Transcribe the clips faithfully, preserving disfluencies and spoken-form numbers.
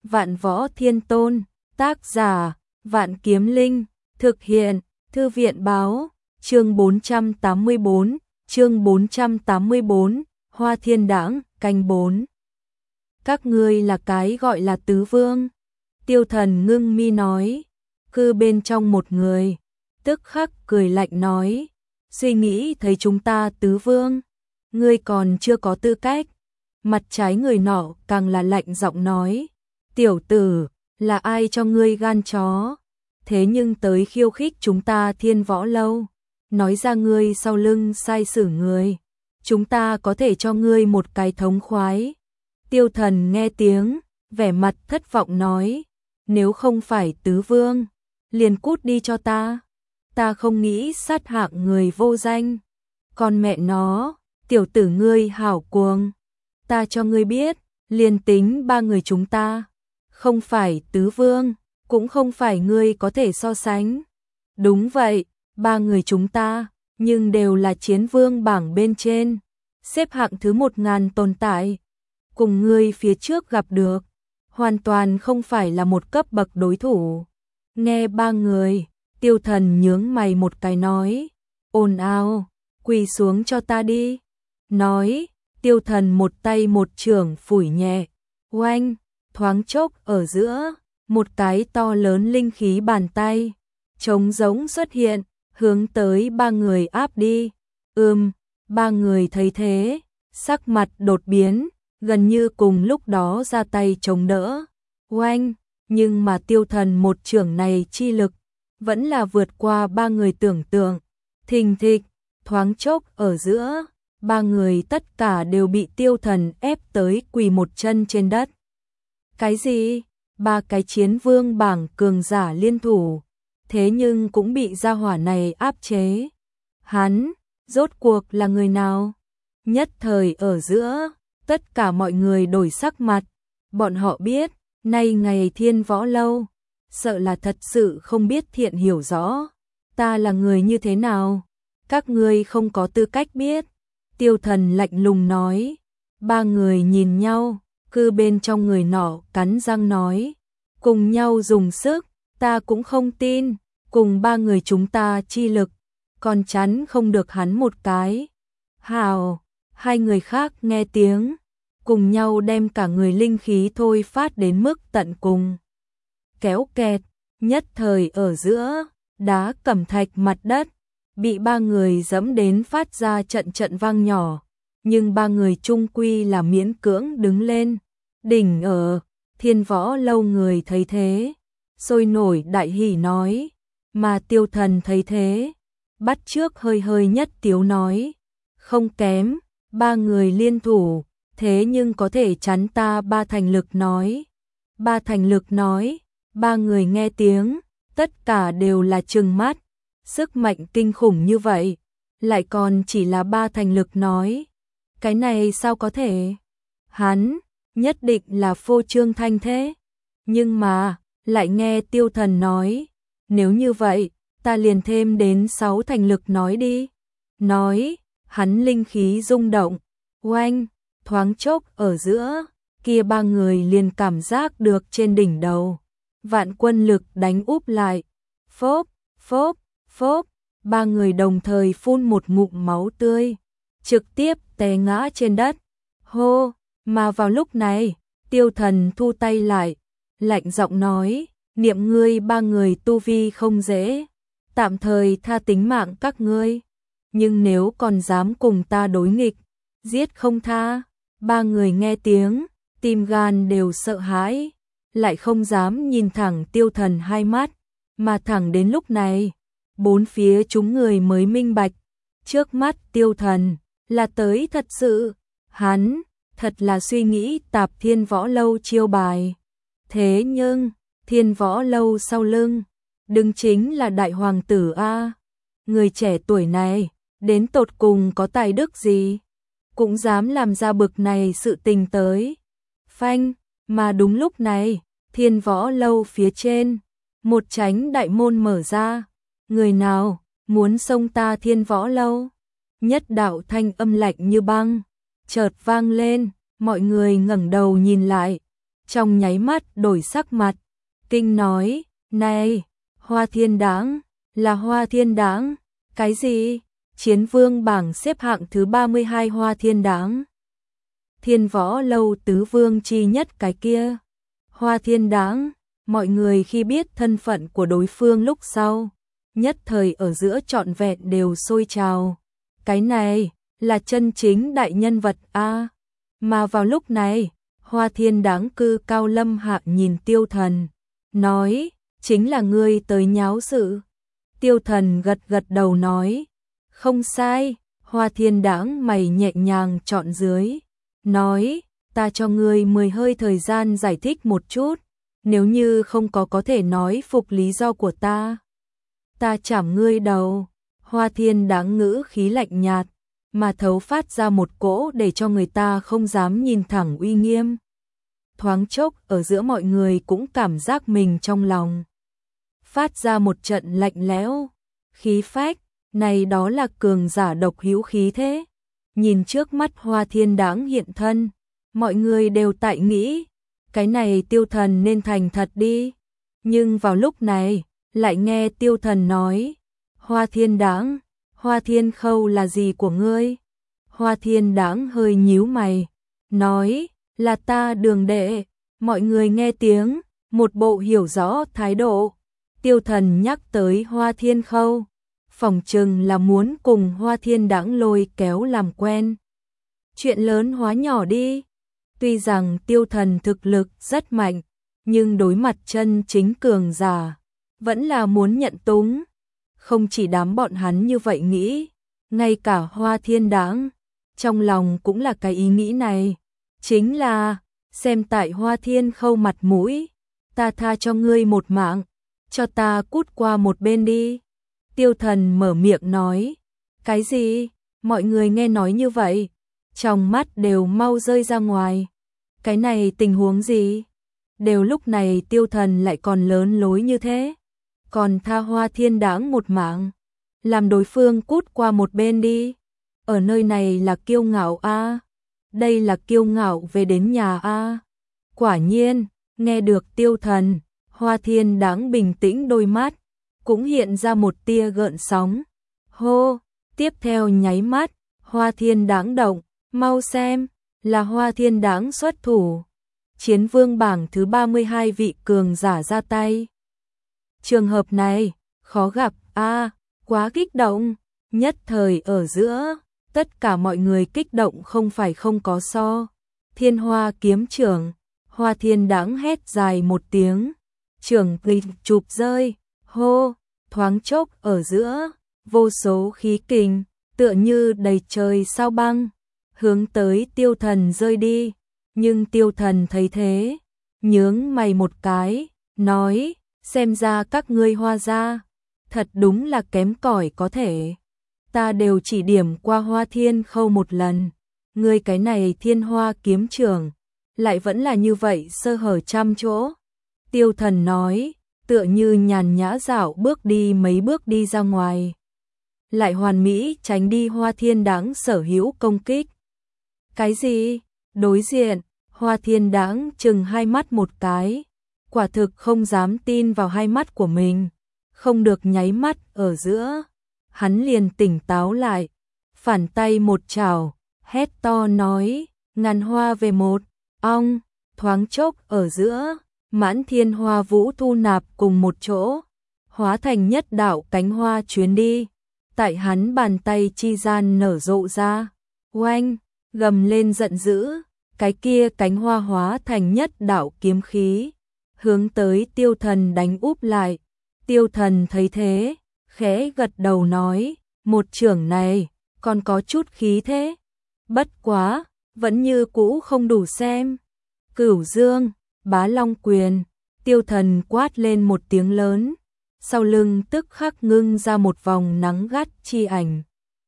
Vạn Võ Thiên Tôn, tác giả, Vạn Kiếm Linh, thực hiện, Thư viện báo, chương bốn trăm tám mươi bốn, chương bốn trăm tám mươi bốn, Hoa Thiên Đãng, canh bốn. Các ngươi là cái gọi là tứ vương. Tiêu Thần ngưng mi nói, cư bên trong một người, tức khắc cười lạnh nói, suy nghĩ thấy chúng ta tứ vương, ngươi còn chưa có tư cách. Mặt trái người nọ càng là lạnh giọng nói, tiểu tử, là ai cho ngươi gan chó, thế nhưng tới khiêu khích chúng ta Thiên Võ Lâu, nói ra ngươi sau lưng sai xử người, chúng ta có thể cho ngươi một cái thống khoái. Tiêu Thần nghe tiếng, vẻ mặt thất vọng nói, nếu không phải tứ vương, liền cút đi cho ta, ta không nghĩ sát hạng người vô danh. Con mẹ nó, tiểu tử ngươi hảo cuồng, ta cho ngươi biết, liền tính ba người chúng ta, không phải tứ vương, cũng không phải ngươi có thể so sánh. Đúng vậy, ba người chúng ta, nhưng đều là chiến vương bảng bên trên, xếp hạng thứ một ngàn tồn tại. Cùng ngươi phía trước gặp được, hoàn toàn không phải là một cấp bậc đối thủ. Nghe ba người, Tiêu Thần nhướng mày một cái nói, ồn ào, quỳ xuống cho ta đi. Nói, Tiêu Thần một tay một chưởng phủi nhẹ, oanh, thoáng chốc ở giữa, một cái to lớn linh khí bàn tay, trống rỗng xuất hiện, hướng tới ba người áp đi. Ừm, ba người thấy thế, sắc mặt đột biến, gần như cùng lúc đó ra tay chống đỡ. Oanh, nhưng mà Tiêu Thần một chưởng này chi lực, vẫn là vượt qua ba người tưởng tượng. Thình thịch, thoáng chốc ở giữa, ba người tất cả đều bị Tiêu Thần ép tới quỳ một chân trên đất. Cái gì? Ba cái chiến vương bảng cường giả liên thủ, thế nhưng cũng bị gia hỏa này áp chế. Hắn, rốt cuộc là người nào? Nhất thời ở giữa, tất cả mọi người đổi sắc mặt, bọn họ biết, nay ngày Thiên Võ Lâu, sợ là thật sự không biết thiện hiểu rõ, ta là người như thế nào, các ngươi không có tư cách biết. Tiêu Thần lạnh lùng nói, ba người nhìn nhau, cư bên trong người nọ cắn răng nói, cùng nhau dùng sức, ta cũng không tin, cùng ba người chúng ta chi lực, còn chắn không được hắn một cái. Hào, hai người khác nghe tiếng, cùng nhau đem cả người linh khí thôi phát đến mức tận cùng. Kéo kẹt, nhất thời ở giữa, đá cẩm thạch mặt đất, bị ba người dẫm đến phát ra trận trận vang nhỏ, nhưng ba người chung quy là miễn cưỡng đứng lên. Đỉnh ở, Thiên Võ Lâu người thấy thế, sôi nổi đại hỉ nói, mà Tiêu Thần thấy thế, bắt trước hơi hơi nhất tiếu nói, không kém, ba người liên thủ, thế nhưng có thể chắn ta ba thành lực nói. Ba thành lực nói, ba người nghe tiếng, tất cả đều là trừng mắt, sức mạnh kinh khủng như vậy, lại còn chỉ là ba thành lực nói. Cái này sao có thể? Hắn, nhất định là phô trương thanh thế. Nhưng mà, lại nghe Tiêu Thần nói, nếu như vậy, ta liền thêm đến sáu thành lực nói đi. Nói, hắn linh khí rung động, oanh, thoáng chốc ở giữa, kia ba người liền cảm giác được trên đỉnh đầu. Vạn quân lực đánh úp lại, phốp, phốp, phốp, ba người đồng thời phun một ngụm máu tươi, trực tiếp té ngã trên đất. Hô, mà vào lúc này, Tiêu Thần thu tay lại, lạnh giọng nói, niệm ngươi ba người tu vi không dễ, tạm thời tha tính mạng các ngươi, nhưng nếu còn dám cùng ta đối nghịch, giết không tha. Ba người nghe tiếng, tim gan đều sợ hãi, lại không dám nhìn thẳng Tiêu Thần hai mắt, mà thẳng đến lúc này, bốn phía chúng người mới minh bạch, trước mắt Tiêu Thần là tới thật sự, hắn thật là suy nghĩ tạp Thiên Võ Lâu chiêu bài. Thế nhưng, Thiên Võ Lâu sau lưng, đứng chính là đại hoàng tử A. Người trẻ tuổi này, đến tột cùng có tài đức gì, cũng dám làm ra bực này sự tình tới. Phanh, mà đúng lúc này, Thiên Võ Lâu phía trên, một chánh đại môn mở ra. Người nào muốn xông ta Thiên Võ Lâu? Nhất đạo thanh âm lạnh như băng chợt vang lên, mọi người ngẩng đầu nhìn lại, trong nháy mắt đổi sắc mặt, kinh nói, này, Hoa Thiên Đãng, là Hoa Thiên Đãng, cái gì? Chiến vương bảng xếp hạng thứ ba mươi hai Hoa Thiên Đãng. Thiên Võ Lâu tứ vương chi nhất cái kia. Hoa Thiên Đãng, mọi người khi biết thân phận của đối phương lúc sau, nhất thời ở giữa trọn vẹn đều sôi trào. Cái này là chân chính đại nhân vật a. Mà vào lúc này, Hoa Thiên Đãng cư cao lâm hạ nhìn Tiêu Thần, nói, chính là ngươi tới nháo sự. Tiêu Thần gật gật đầu nói, không sai. Hoa Thiên Đãng mày nhẹ nhàng chọn dưới, nói, ta cho ngươi mười hơi thời gian giải thích một chút, nếu như không có có thể nói phục lý do của ta, ta chảm ngươi đầu. Hoa Thiên Đãng ngữ khí lạnh nhạt, mà thấu phát ra một cỗ để cho người ta không dám nhìn thẳng uy nghiêm. Thoáng chốc ở giữa mọi người cũng cảm giác mình trong lòng phát ra một trận lạnh lẽo, khí phách, này đó là cường giả độc hữu khí thế. Nhìn trước mắt Hoa Thiên Đãng hiện thân, mọi người đều tại nghĩ, cái này Tiêu Thần nên thành thật đi. Nhưng vào lúc này, lại nghe Tiêu Thần nói, Hoa Thiên Đãng, Hoa Thiên Khâu là gì của ngươi? Hoa Thiên Đãng hơi nhíu mày, nói, là ta đường đệ. Mọi người nghe tiếng, một bộ hiểu rõ thái độ. Tiêu Thần nhắc tới Hoa Thiên Khâu, phỏng chừng là muốn cùng Hoa Thiên Đãng lôi kéo làm quen. Chuyện lớn hóa nhỏ đi. Tuy rằng Tiêu Thần thực lực rất mạnh, nhưng đối mặt chân chính cường giả, vẫn là muốn nhận túng. Không chỉ đám bọn hắn như vậy nghĩ, ngay cả Hoa Thiên Đãng, trong lòng cũng là cái ý nghĩ này. Chính là, xem tại Hoa Thiên Khâu mặt mũi, ta tha cho ngươi một mạng, cho ta cút qua một bên đi. Tiêu Thần mở miệng nói, cái gì? Mọi người nghe nói như vậy, trong mắt đều mau rơi ra ngoài. Cái này tình huống gì? Đều lúc này Tiêu Thần lại còn lớn lối như thế, còn tha Hoa Thiên Đãng một mạng, làm đối phương cút qua một bên đi. Ở nơi này là kiêu ngạo a, đây là kiêu ngạo về đến nhà a. Quả nhiên, nghe được Tiêu Thần, Hoa Thiên Đãng bình tĩnh đôi mắt, cũng hiện ra một tia gợn sóng. Hô, tiếp theo nháy mắt, Hoa Thiên Đãng động, mau xem, là Hoa Thiên Đãng xuất thủ. Chiến vương bảng thứ ba mươi hai vị cường giả ra tay. Trường hợp này, khó gặp a, quá kích động, nhất thời ở giữa, tất cả mọi người kích động không phải không có so. Thiên Hoa kiếm trưởng, Hoa Thiên Đãng hét dài một tiếng, trưởng kình chụp rơi, hô, thoáng chốc ở giữa, vô số khí kình, tựa như đầy trời sao băng, hướng tới Tiêu Thần rơi đi. Nhưng Tiêu Thần thấy thế, nhướng mày một cái, nói, xem ra các ngươi Hoa gia, thật đúng là kém cỏi có thể. Ta đều chỉ điểm qua Hoa Thiên Khâu một lần, ngươi cái này Thiên Hoa kiếm trưởng, lại vẫn là như vậy sơ hở trăm chỗ. Tiêu Thần nói, tựa như nhàn nhã dạo bước đi mấy bước đi ra ngoài, lại hoàn mỹ tránh đi Hoa Thiên Đãng sở hữu công kích. Cái gì? Đối diện, Hoa Thiên Đãng chừng hai mắt một cái, quả thực không dám tin vào hai mắt của mình, không được nháy mắt ở giữa, hắn liền tỉnh táo lại, phản tay một chảo, hét to nói, ngàn hoa về một, ong, thoáng chốc ở giữa, mãn thiên hoa vũ thu nạp cùng một chỗ, hóa thành nhất đạo cánh hoa chuyến đi, tại hắn bàn tay chi gian nở rộ ra, oanh, gầm lên giận dữ, cái kia cánh hoa hóa thành nhất đạo kiếm khí, hướng tới Tiêu Thần đánh úp lại. Tiêu Thần thấy thế, khẽ gật đầu nói, một chưởng này, còn có chút khí thế, bất quá, vẫn như cũ không đủ xem. Cửu Dương, Bá Long Quyền, Tiêu Thần quát lên một tiếng lớn, sau lưng tức khắc ngưng ra một vòng nắng gắt chi ảnh.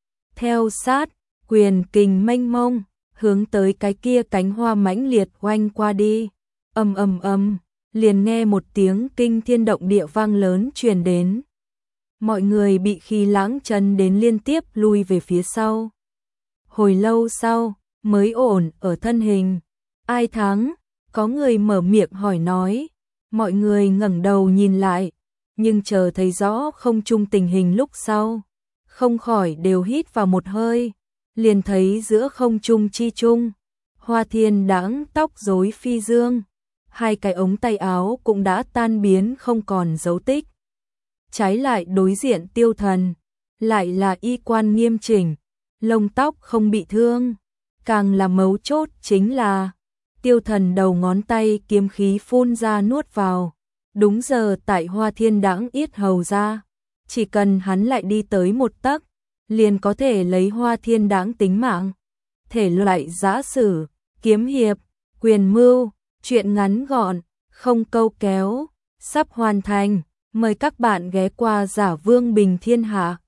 Theo sát, quyền kình mênh mông, hướng tới cái kia cánh hoa mãnh liệt oanh qua đi. Ầm ầm ầm, liền nghe một tiếng kinh thiên động địa vang lớn truyền đến. Mọi người bị khí lãng chân đến liên tiếp lui về phía sau. Hồi lâu sau, mới ổn ở thân hình. Ai thắng? Có người mở miệng hỏi nói, mọi người ngẩng đầu nhìn lại, nhưng chờ thấy rõ không trung tình hình lúc sau, không khỏi đều hít vào một hơi, liền thấy giữa không trung chi trung, Hoa Thiên Đãng tóc rối phi dương, hai cái ống tay áo cũng đã tan biến không còn dấu tích. Trái lại đối diện Tiêu Thần, lại là y quan nghiêm chỉnh, lông tóc không bị thương, càng là mấu chốt chính là Tiêu Thần đầu ngón tay kiếm khí phun ra nuốt vào, đúng giờ tại Hoa Thiên Đãng yết hầu ra, chỉ cần hắn lại đi tới một tấc, liền có thể lấy Hoa Thiên Đãng tính mạng. Thể loại giã sử, kiếm hiệp, quyền mưu, truyện ngắn gọn, không câu kéo, sắp hoàn thành, mời các bạn ghé qua Giả Vương Bình Thiên Hạ.